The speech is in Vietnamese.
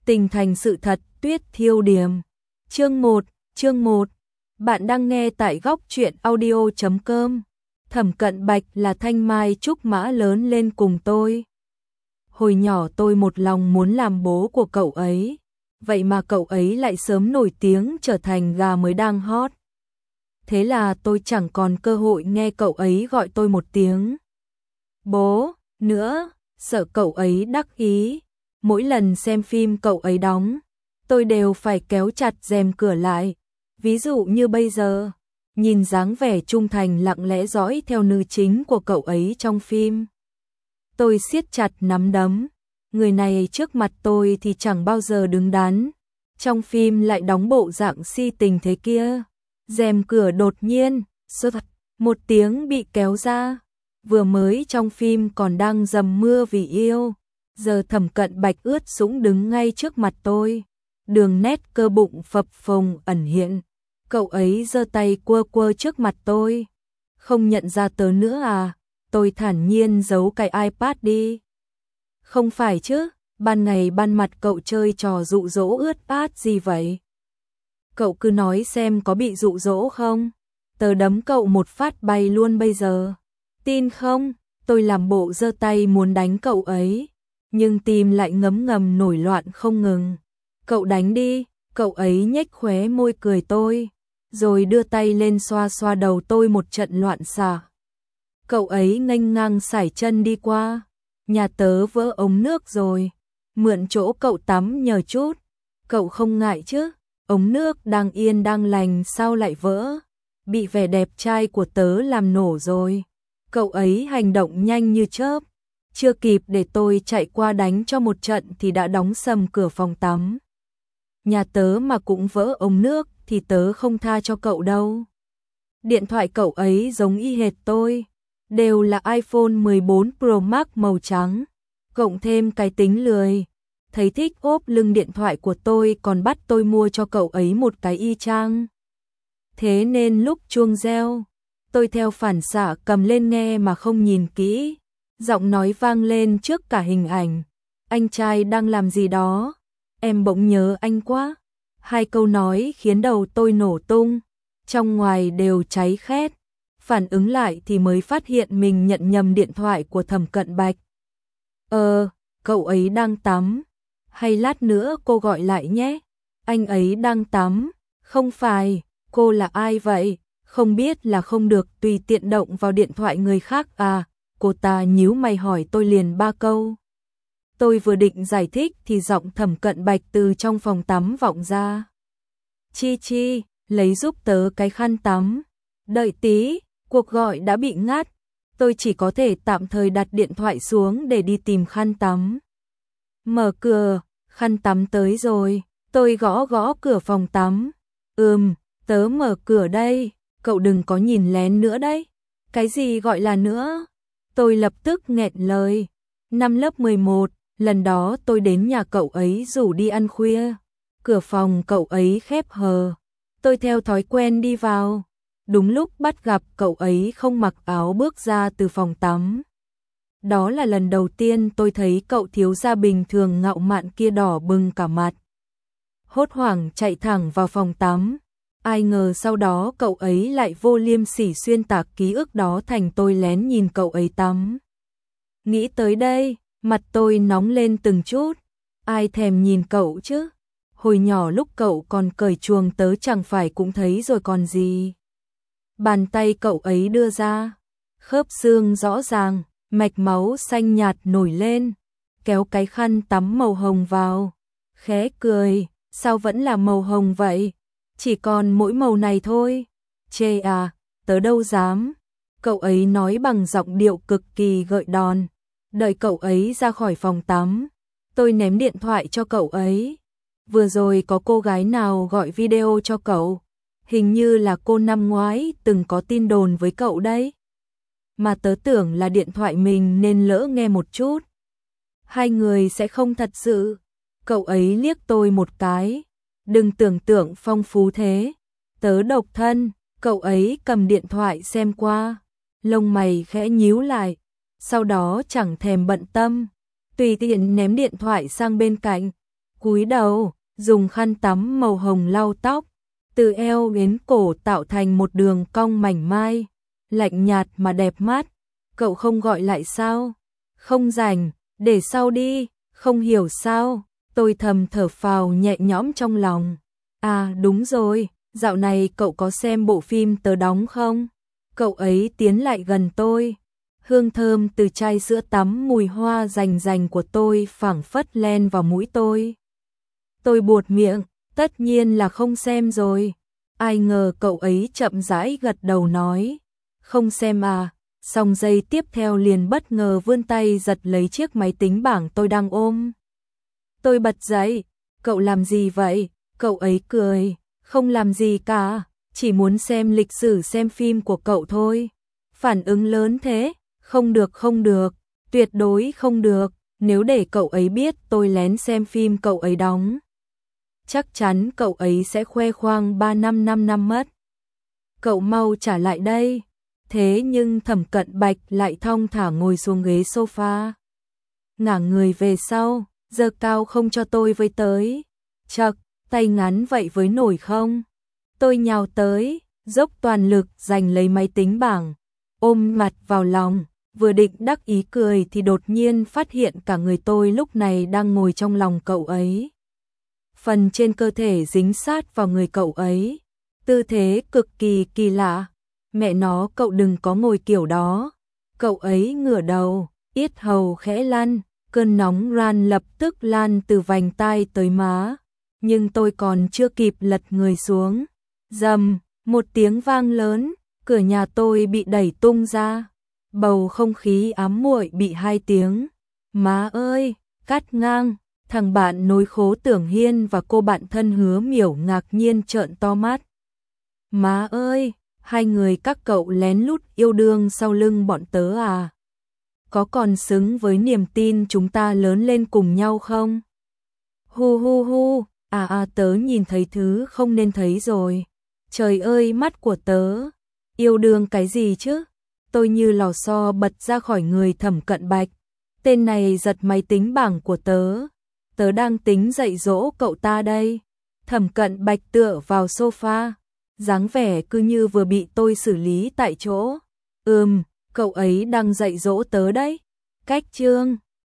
Tình thành sự thật, Tuyết Thiêu Điềm. Chương 1. Bạn đang nghe tại góc truyện audio.com. Thẩm Cận Bạch là thanh mai trúc mã lớn lên cùng tôi. Hồi nhỏ tôi một lòng muốn làm bố của cậu ấy, vậy mà cậu ấy lại sớm nổi tiếng trở thành gà mới đang hot. Thế là tôi chẳng còn cơ hội nghe cậu ấy gọi tôi một tiếng bố nữa, sợ cậu ấy đắc ý. Mỗi lần xem phim cậu ấy đóng, tôi đều phải kéo chặt rèm cửa lại. Ví dụ như bây giờ, nhìn dáng vẻ trung thành lặng lẽ dõi theo nữ chính của cậu ấy trong phim. Tôi siết chặt nắm đấm, người này trước mặt tôi thì chẳng bao giờ đứng đắn, trong phim lại đóng bộ dạng si tình thế kia. Rèm cửa đột nhiên, sột một tiếng bị kéo ra. Vừa mới trong phim còn đang dầm mưa vì yêu, giờ Thẩm Cận Bạch ướt sũng đứng ngay trước mặt tôi, đường nét cơ bụng phập phồng ẩn hiện. Cậu ấy giơ tay quơ quơ trước mặt tôi. Không nhận ra tớ nữa à? Tôi thản nhiên giấu cái iPad đi. Không phải chứ, ban ngày ban mặt cậu chơi trò dụ dỗ ướt át gì vậy? Cậu cứ nói xem có bị dụ dỗ không? Tớ đấm cậu một phát bay luôn bây giờ. Tin không? Tôi làm bộ giơ tay muốn đánh cậu ấy, nhưng tim lại ngấm ngầm nổi loạn không ngừng. Cậu đánh đi, cậu ấy nhếch khóe môi cười tôi, rồi đưa tay lên xoa xoa đầu tôi một trận loạn xạ. Cậu ấy nghênh ngang sải chân đi qua. Nhà tớ vỡ ống nước rồi, mượn chỗ cậu tắm nhờ chút. Cậu không ngại chứ? Ống nước đang yên đang lành sao lại vỡ? Bị vẻ đẹp trai của tớ làm nổ rồi. Cậu ấy hành động nhanh như chớp, chưa kịp để tôi chạy qua đánh cho một trận thì đã đóng sầm cửa phòng tắm. Nhà tớ mà cũng vỡ ống nước thì tớ không tha cho cậu đâu. Điện thoại cậu ấy giống y hệt tôi, đều là iPhone 14 Pro Max màu trắng, cộng thêm cái tính lười. Thấy thích ốp lưng điện thoại của tôi còn bắt tôi mua cho cậu ấy một cái y chang. Thế nên lúc chuông reo, tôi theo phản xạ cầm lên nghe mà không nhìn kỹ. Giọng nói vang lên trước cả hình ảnh. Anh trai đang làm gì đó? Em bỗng nhớ anh quá. Hai câu nói khiến đầu tôi nổ tung, trong ngoài đều cháy khét. Phản ứng lại thì mới phát hiện mình nhận nhầm điện thoại của Thẩm Cận Bạch. Cậu ấy đang tắm. Hay lát nữa cô gọi lại nhé. Anh ấy đang tắm. Không phải, cô là ai vậy? Không biết là không được tùy tiện động vào điện thoại người khác à? Cô ta nhíu mày hỏi tôi liền 3 câu. Tôi vừa định giải thích thì giọng Thẩm Cận Bạch từ trong phòng tắm vọng ra. Chi, lấy giúp tớ cái khăn tắm. Đợi tí, cuộc gọi đã bị ngắt. Tôi chỉ có thể tạm thời đặt điện thoại xuống để đi tìm khăn tắm. Mở cửa, khăn tắm tới rồi. Tôi gõ gõ cửa phòng tắm. Tớ mở cửa đây. Cậu đừng có nhìn lén nữa đấy. Cái gì gọi là nữa? Tôi lập tức nghẹn lời. Năm lớp 11, lần đó tôi đến nhà cậu ấy rủ đi ăn khuya. Cửa phòng cậu ấy khép hờ. Tôi theo thói quen đi vào. Đúng lúc bắt gặp cậu ấy không mặc áo bước ra từ phòng tắm. Đó là lần đầu tiên tôi thấy cậu thiếu gia bình thường ngạo mạn kia đỏ bừng cả mặt. Hốt hoảng chạy thẳng vào phòng tắm. Ai ngờ sau đó cậu ấy lại vô liêm sỉ xuyên tạc ký ức đó thành tôi lén nhìn cậu ấy tắm. Nghĩ tới đây, mặt tôi nóng lên từng chút. Ai thèm nhìn cậu chứ? Hồi nhỏ lúc cậu còn cởi chuồng tớ chẳng phải cũng thấy rồi còn gì. Bàn tay cậu ấy đưa ra, khớp xương rõ ràng, mạch máu xanh nhạt nổi lên, kéo cái khăn tắm màu hồng vào, khẽ cười, sao vẫn là màu hồng vậy? Chỉ còn mỗi màu này thôi. Chê à, tớ đâu dám. Cậu ấy nói bằng giọng điệu cực kỳ gợi đòn. Đợi cậu ấy ra khỏi phòng tắm, tôi ném điện thoại cho cậu ấy. Vừa rồi có cô gái nào gọi video cho cậu? Hình như là cô năm ngoái từng có tin đồn với cậu đấy. Mà tớ tưởng là điện thoại mình nên lỡ nghe một chút. Hai người sẽ không thật sự. Cậu ấy liếc tôi một cái. Đừng tưởng tượng phong phú thế. Tớ độc thân. Cậu ấy cầm điện thoại xem qua. Lông mày khẽ nhíu lại. Sau đó chẳng thèm bận tâm, tùy tiện ném điện thoại sang bên cạnh. Cúi đầu, dùng khăn tắm màu hồng lau tóc, từ eo đến cổ tạo thành một đường cong mảnh mai, lạnh nhạt mà đẹp mắt. Cậu không gọi lại sao? Không rảnh, để sau đi, không hiểu sao? Tôi thầm thở phào nhẹ nhõm trong lòng. À đúng rồi, dạo này cậu có xem bộ phim tớ đóng không? Cậu ấy tiến lại gần tôi. Hương thơm từ chai sữa tắm mùi hoa rành rành của tôi phảng phất len vào mũi tôi. Tôi buột miệng, tất nhiên là không xem rồi. Ai ngờ cậu ấy chậm rãi gật đầu nói, không xem à, xong giây tiếp theo liền bất ngờ vươn tay giật lấy chiếc máy tính bảng tôi đang ôm. Tôi bật dậy, cậu làm gì vậy? Cậu ấy cười, không làm gì cả, chỉ muốn xem lịch sử xem phim của cậu thôi. Phản ứng lớn thế, không được, tuyệt đối không được, nếu để cậu ấy biết tôi lén xem phim cậu ấy đóng. Chắc chắn cậu ấy sẽ khoe khoang 3 năm mất. Cậu mau trả lại đây. Thế nhưng Thẩm Cận Bạch lại thong thả ngồi xuống ghế sofa. Ngả người về sau, giơ cao không cho tôi với tới. Chậc, tay ngắn vậy với nổi không? Tôi nhào tới, dốc toàn lực giành lấy máy tính bảng, ôm mặt vào lòng, vừa định đắc ý cười thì đột nhiên phát hiện cả người tôi lúc này đang ngồi trong lòng cậu ấy. Phần trên cơ thể dính sát vào người cậu ấy, tư thế cực kỳ kỳ lạ. Mẹ nó, cậu đừng có ngồi kiểu đó. Cậu ấy ngửa đầu, yết hầu khẽ lăn, cơn nóng ran lập tức lan từ vành tai tới má. Nhưng tôi còn chưa kịp lật người xuống. Rầm, một tiếng vang lớn, cửa nhà tôi bị đẩy tung ra. Bầu không khí ám muội bị 2 tiếng. Má ơi, cắt ngang. Thằng bạn nối khố Tưởng Hiên và cô bạn thân Hứa Miểu ngạc nhiên trợn to mắt. Má ơi, hai người các cậu lén lút yêu đương sau lưng bọn tớ à? Có còn xứng với niềm tin chúng ta lớn lên cùng nhau không? Hu hu hu, tớ nhìn thấy thứ không nên thấy rồi. Trời ơi, mắt của tớ, yêu đương cái gì chứ? Tôi như lò xo bật ra khỏi người Thẩm Cận Bạch. Tên này giật máy tính bảng của tớ. Tớ đang tính dạy dỗ cậu ta đây. Thẩm Cận Bạch tựa vào sofa, dáng vẻ cứ như vừa bị tôi xử lý tại chỗ. Cậu ấy đang dạy dỗ tớ đấy. Cách chương